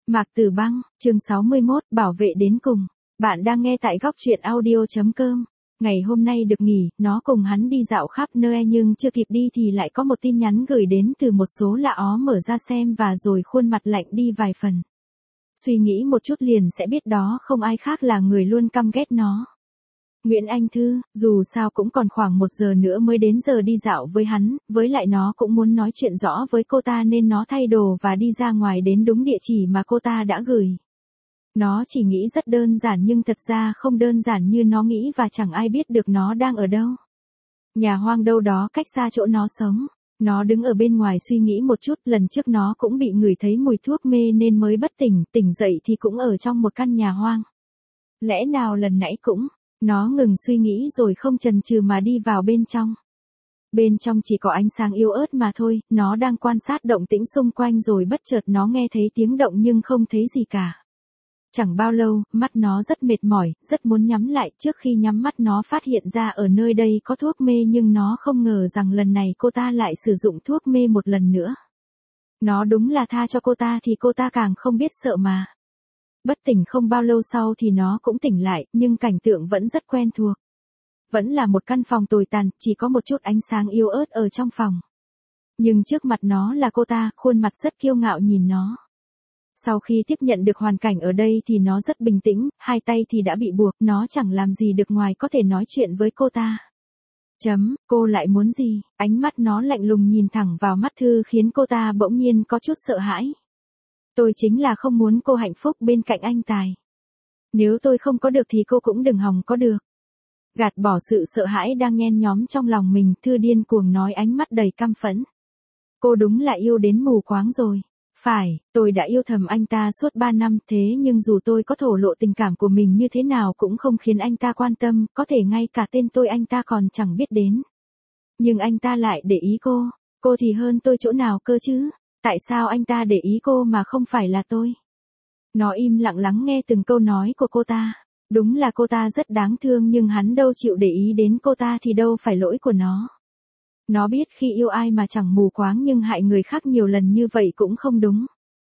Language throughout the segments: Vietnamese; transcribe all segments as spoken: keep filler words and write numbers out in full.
Mạc Tử Băng, chương sáu mươi mốt, bảo vệ đến cùng. Bạn đang nghe tại góc truyện audio chấm com. Ngày hôm nay được nghỉ, nó cùng hắn đi dạo khắp nơi nhưng chưa kịp đi thì lại có một tin nhắn gửi đến từ một số lạ ó, mở ra xem và rồi khuôn mặt lạnh đi vài phần. Suy nghĩ một chút liền sẽ biết đó không ai khác là người luôn căm ghét nó. Nguyễn Anh Thư, dù sao cũng còn khoảng một giờ nữa mới đến giờ đi dạo với hắn, với lại nó cũng muốn nói chuyện rõ với cô ta nên nó thay đồ và đi ra ngoài đến đúng địa chỉ mà cô ta đã gửi. Nó chỉ nghĩ rất đơn giản nhưng thật ra không đơn giản như nó nghĩ và chẳng ai biết được nó đang ở đâu. Nhà hoang đâu đó cách xa chỗ nó sống. Nó đứng ở bên ngoài suy nghĩ một chút, lần trước nó cũng bị ngửi thấy mùi thuốc mê nên mới bất tỉnh, tỉnh dậy thì cũng ở trong một căn nhà hoang. Lẽ nào lần nãy cũng... Nó ngừng suy nghĩ rồi không chần chừ mà đi vào bên trong. Bên trong chỉ có ánh sáng yếu ớt mà thôi, nó đang quan sát động tĩnh xung quanh rồi bất chợt nó nghe thấy tiếng động nhưng không thấy gì cả. Chẳng bao lâu, mắt nó rất mệt mỏi, rất muốn nhắm lại, trước khi nhắm mắt nó phát hiện ra ở nơi đây có thuốc mê nhưng nó không ngờ rằng lần này cô ta lại sử dụng thuốc mê một lần nữa. Nó đúng là tha cho cô ta thì cô ta càng không biết sợ mà. Bất tỉnh không bao lâu sau thì nó cũng tỉnh lại, nhưng cảnh tượng vẫn rất quen thuộc. Vẫn là một căn phòng tồi tàn, chỉ có một chút ánh sáng yếu ớt ở trong phòng. Nhưng trước mặt nó là cô ta, khuôn mặt rất kiêu ngạo nhìn nó. Sau khi tiếp nhận được hoàn cảnh ở đây thì nó rất bình tĩnh, hai tay thì đã bị buộc, nó chẳng làm gì được ngoài có thể nói chuyện với cô ta. Chấm, cô lại muốn gì? Ánh mắt nó lạnh lùng nhìn thẳng vào mắt Thư khiến cô ta bỗng nhiên có chút sợ hãi. Tôi chính là không muốn cô hạnh phúc bên cạnh anh Tài. Nếu tôi không có được thì cô cũng đừng hòng có được. Gạt bỏ sự sợ hãi đang nhen nhóm trong lòng mình, Thư điên cuồng nói, ánh mắt đầy căm phẫn. Cô đúng là yêu đến mù quáng rồi. Phải, tôi đã yêu thầm anh ta suốt ba năm, thế nhưng dù tôi có thổ lộ tình cảm của mình như thế nào cũng không khiến anh ta quan tâm, có thể ngay cả tên tôi anh ta còn chẳng biết đến. Nhưng anh ta lại để ý cô, cô thì hơn tôi chỗ nào cơ chứ? Tại sao anh ta để ý cô mà không phải là tôi? Nó im lặng lắng nghe từng câu nói của cô ta. Đúng là cô ta rất đáng thương nhưng hắn đâu chịu để ý đến cô ta thì đâu phải lỗi của nó. Nó biết khi yêu ai mà chẳng mù quáng nhưng hại người khác nhiều lần như vậy cũng không đúng.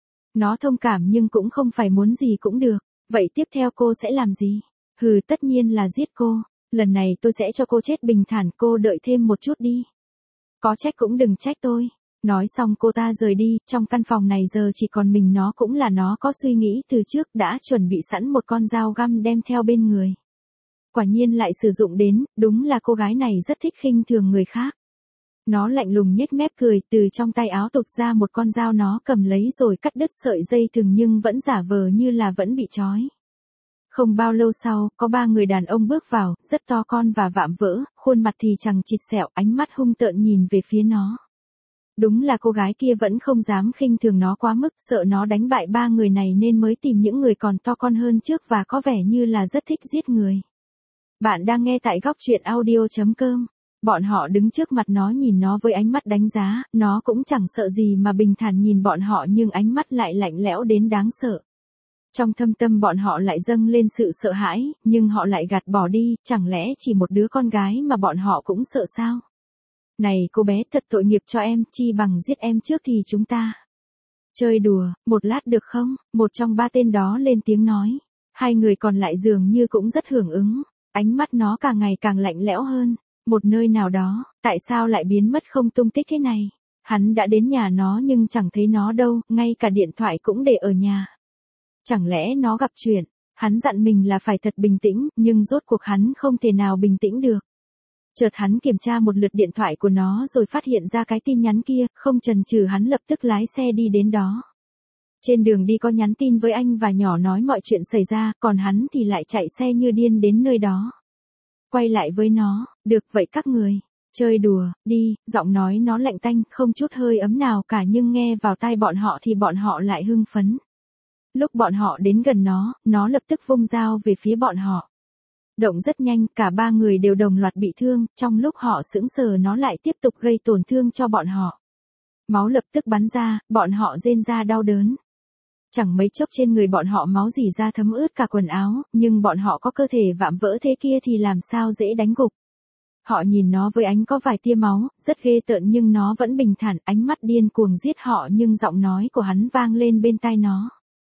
Nó thông cảm nhưng cũng không phải muốn gì cũng được. Vậy tiếp theo cô sẽ làm gì? Hừ, tất nhiên là giết cô. Lần này tôi sẽ cho cô chết bình thản, cô đợi thêm một chút đi. Có trách cũng đừng trách tôi. Nói xong cô ta rời đi, trong căn phòng này giờ chỉ còn mình nó, cũng là nó có suy nghĩ từ trước đã chuẩn bị sẵn một con dao găm đem theo bên người. Quả nhiên lại sử dụng đến, đúng là cô gái này rất thích khinh thường người khác. Nó lạnh lùng nhếch mép cười, từ trong tay áo tụt ra một con dao, nó cầm lấy rồi cắt đứt sợi dây thừng nhưng vẫn giả vờ như là vẫn bị trói. Không bao lâu sau, có ba người đàn ông bước vào, rất to con và vạm vỡ, khuôn mặt thì chằng chịt sẹo, ánh mắt hung tợn nhìn về phía nó. Đúng là cô gái kia vẫn không dám khinh thường nó quá mức, sợ nó đánh bại ba người này nên mới tìm những người còn to con hơn trước và có vẻ như là rất thích giết người. Bạn đang nghe tại góc truyện audio chấm com. Bọn họ đứng trước mặt nó nhìn nó với ánh mắt đánh giá, nó cũng chẳng sợ gì mà bình thản nhìn bọn họ nhưng ánh mắt lại lạnh lẽo đến đáng sợ. Trong thâm tâm bọn họ lại dâng lên sự sợ hãi, nhưng họ lại gạt bỏ đi, chẳng lẽ chỉ một đứa con gái mà bọn họ cũng sợ sao? Này cô bé, thật tội nghiệp cho em, chi bằng giết em trước thì chúng ta chơi đùa, một lát được không? Một trong ba tên đó lên tiếng nói. Hai người còn lại dường như cũng rất hưởng ứng, ánh mắt nó càng ngày càng lạnh lẽo hơn. Một nơi nào đó, tại sao lại biến mất không tung tích thế này? Hắn đã đến nhà nó nhưng chẳng thấy nó đâu, ngay cả điện thoại cũng để ở nhà. Chẳng lẽ nó gặp chuyện? Hắn dặn mình là phải thật bình tĩnh, nhưng rốt cuộc hắn không thể nào bình tĩnh được. Chợt hắn kiểm tra một lượt điện thoại của nó rồi phát hiện ra cái tin nhắn kia, không chần chừ hắn lập tức lái xe đi đến đó. Trên đường đi có nhắn tin với anh và nhỏ nói mọi chuyện xảy ra, còn hắn thì lại chạy xe như điên đến nơi đó. Quay lại với nó, được vậy các người, chơi đùa, đi, giọng nói nó lạnh tanh, không chút hơi ấm nào cả nhưng nghe vào tai bọn họ thì bọn họ lại hưng phấn. Lúc bọn họ đến gần nó, nó lập tức vung dao về phía bọn họ. Động rất nhanh, cả ba người đều đồng loạt bị thương, trong lúc họ sững sờ nó lại tiếp tục gây tổn thương cho bọn họ. Máu lập tức bắn ra, bọn họ rên ra đau đớn. Chẳng mấy chốc trên người bọn họ máu rỉ ra thấm ướt cả quần áo, nhưng bọn họ có cơ thể vạm vỡ thế kia thì làm sao dễ đánh gục. Họ nhìn nó với ánh có vài tia máu, rất ghê tợn nhưng nó vẫn bình thản, ánh mắt điên cuồng giết họ nhưng giọng nói của hắn vang lên bên tai nó.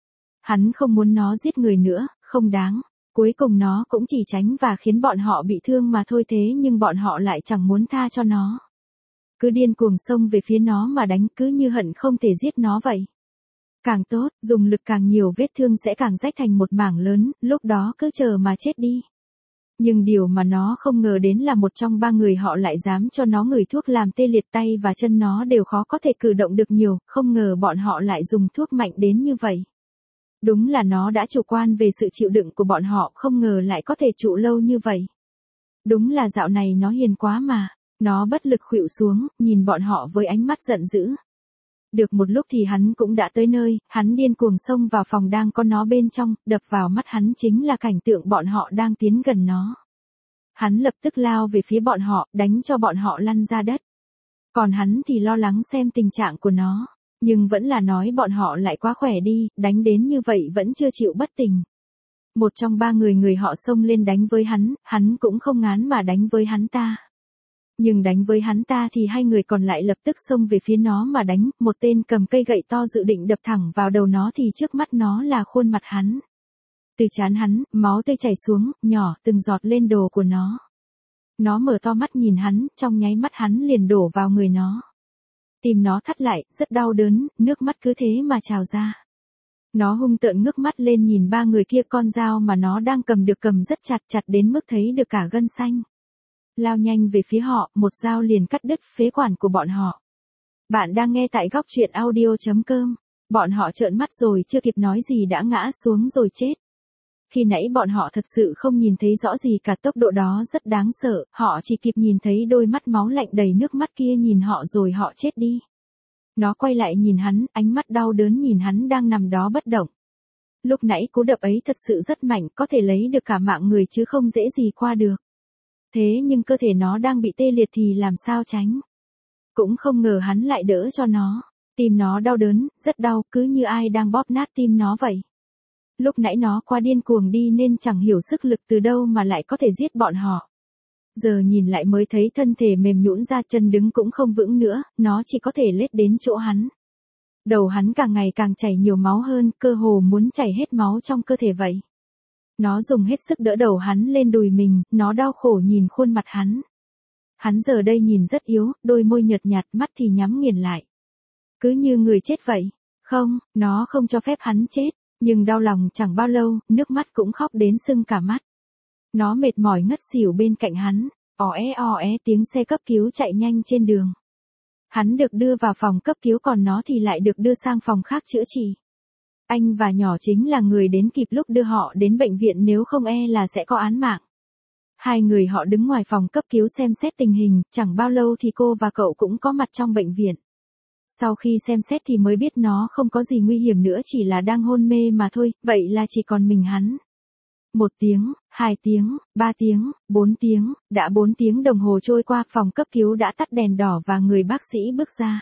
Hắn không muốn nó giết người nữa, không đáng. Cuối cùng nó cũng chỉ tránh và khiến bọn họ bị thương mà thôi, thế nhưng bọn họ lại chẳng muốn tha cho nó. Cứ điên cuồng xông về phía nó mà đánh, cứ như hận không thể giết nó vậy. Càng tốt, dùng lực càng nhiều vết thương sẽ càng rách thành một mảng lớn, lúc đó cứ chờ mà chết đi. Nhưng điều mà nó không ngờ đến là một trong ba người họ lại dám cho nó ngửi thuốc làm tê liệt, tay và chân nó đều khó có thể cử động được nhiều, không ngờ bọn họ lại dùng thuốc mạnh đến như vậy. Đúng là nó đã chủ quan về sự chịu đựng của bọn họ, không ngờ lại có thể trụ lâu như vậy. Đúng là dạo này nó hiền quá mà. Nó bất lực khuỵu xuống, nhìn bọn họ với ánh mắt giận dữ. Được một lúc thì hắn cũng đã tới nơi, hắn điên cuồng xông vào phòng đang có nó bên trong, đập vào mắt hắn chính là cảnh tượng bọn họ đang tiến gần nó. Hắn lập tức lao về phía bọn họ, đánh cho bọn họ lăn ra đất. Còn hắn thì lo lắng xem tình trạng của nó, nhưng vẫn là nói bọn họ lại quá khỏe đi, đánh đến như vậy vẫn chưa chịu bất tỉnh. Một trong ba người người họ xông lên đánh với hắn, hắn cũng không ngán mà đánh với hắn ta. Nhưng đánh với hắn ta thì hai người còn lại lập tức xông về phía nó mà đánh, một tên cầm cây gậy to dự định đập thẳng vào đầu nó thì trước mắt nó là khuôn mặt hắn. Từ trán hắn, máu tươi chảy xuống, nhỏ từng giọt lên đồ của nó. Nó mở to mắt nhìn hắn, trong nháy mắt hắn liền đổ vào người nó. Tim nó thắt lại, rất đau đớn, nước mắt cứ thế mà trào ra. Nó hung tợn ngước mắt lên nhìn ba người kia, con dao mà nó đang cầm được cầm rất chặt chặt đến mức thấy được cả gân xanh. Lao nhanh về phía họ, một dao liền cắt đứt phế quản của bọn họ. Bạn đang nghe tại góc truyện audio chấm com. Bọn họ trợn mắt rồi chưa kịp nói gì đã ngã xuống rồi chết. Khi nãy bọn họ thật sự không nhìn thấy rõ gì cả, tốc độ đó rất đáng sợ, họ chỉ kịp nhìn thấy đôi mắt máu lạnh đầy nước mắt kia nhìn họ rồi họ chết đi. Nó quay lại nhìn hắn, ánh mắt đau đớn nhìn hắn đang nằm đó bất động. Lúc nãy cú đập ấy thật sự rất mạnh, có thể lấy được cả mạng người chứ không dễ gì qua được. Thế nhưng cơ thể nó đang bị tê liệt thì làm sao tránh. Cũng không ngờ hắn lại đỡ cho nó. Tim nó đau đớn, rất đau, cứ như ai đang bóp nát tim nó vậy. Lúc nãy nó quá điên cuồng đi nên chẳng hiểu sức lực từ đâu mà lại có thể giết bọn họ. Giờ nhìn lại mới thấy thân thể mềm nhũn ra, chân đứng cũng không vững nữa, nó chỉ có thể lết đến chỗ hắn. Đầu hắn càng ngày càng chảy nhiều máu hơn, cơ hồ muốn chảy hết máu trong cơ thể vậy. Nó dùng hết sức đỡ đầu hắn lên đùi mình, nó đau khổ nhìn khuôn mặt hắn. Hắn giờ đây nhìn rất yếu, đôi môi nhợt nhạt, mắt thì nhắm nghiền lại. Cứ như người chết vậy. Không, nó không cho phép hắn chết, nhưng đau lòng chẳng bao lâu, nước mắt cũng khóc đến sưng cả mắt. Nó mệt mỏi ngất xỉu bên cạnh hắn, ó é ó é tiếng xe cấp cứu chạy nhanh trên đường. Hắn được đưa vào phòng cấp cứu còn nó thì lại được đưa sang phòng khác chữa trị. Anh và nhỏ chính là người đến kịp lúc đưa họ đến bệnh viện, nếu không e là sẽ có án mạng. Hai người họ đứng ngoài phòng cấp cứu xem xét tình hình, chẳng bao lâu thì cô và cậu cũng có mặt trong bệnh viện. Sau khi xem xét thì mới biết nó không có gì nguy hiểm nữa, chỉ là đang hôn mê mà thôi, vậy là chỉ còn mình hắn. Một tiếng, hai tiếng, ba tiếng, bốn tiếng, đã bốn tiếng đồng hồ trôi qua, phòng cấp cứu đã tắt đèn đỏ và người bác sĩ bước ra.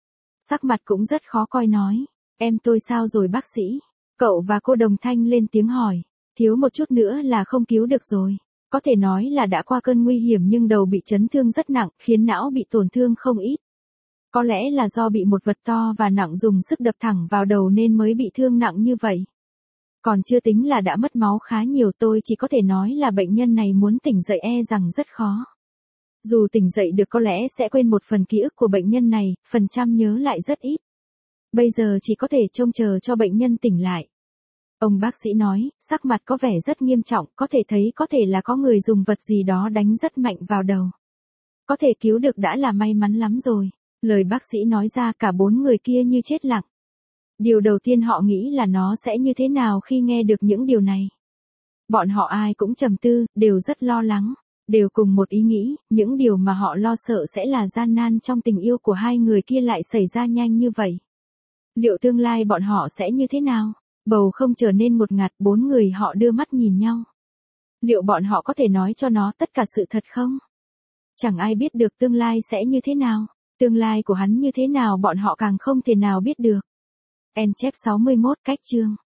Sắc mặt cũng rất khó coi nói, em tôi sao rồi bác sĩ? Cậu và cô đồng thanh lên tiếng hỏi, thiếu một chút nữa là không cứu được rồi. Có thể nói là đã qua cơn nguy hiểm nhưng đầu bị chấn thương rất nặng, khiến não bị tổn thương không ít. Có lẽ là do bị một vật to và nặng dùng sức đập thẳng vào đầu nên mới bị thương nặng như vậy. Còn chưa tính là đã mất máu khá nhiều, tôi chỉ có thể nói là bệnh nhân này muốn tỉnh dậy e rằng rất khó. Dù tỉnh dậy được có lẽ sẽ quên một phần ký ức của bệnh nhân này, phần trăm nhớ lại rất ít. Bây giờ chỉ có thể trông chờ cho bệnh nhân tỉnh lại. Ông bác sĩ nói, sắc mặt có vẻ rất nghiêm trọng, có thể thấy có thể là có người dùng vật gì đó đánh rất mạnh vào đầu. Có thể cứu được đã là may mắn lắm rồi. Lời bác sĩ nói ra cả bốn người kia như chết lặng. Điều đầu tiên họ nghĩ là nó sẽ như thế nào khi nghe được những điều này. Bọn họ ai cũng trầm tư, đều rất lo lắng, đều cùng một ý nghĩ, những điều mà họ lo sợ sẽ là gian nan trong tình yêu của hai người kia lại xảy ra nhanh như vậy. Liệu tương lai bọn họ sẽ như thế nào? Bầu không trở nên một ngạt, bốn người họ đưa mắt nhìn nhau. Liệu bọn họ có thể nói cho nó tất cả sự thật không? Chẳng ai biết được tương lai sẽ như thế nào. Tương lai của hắn như thế nào bọn họ càng không thể nào biết được. En chép sáu mươi mốt cách chương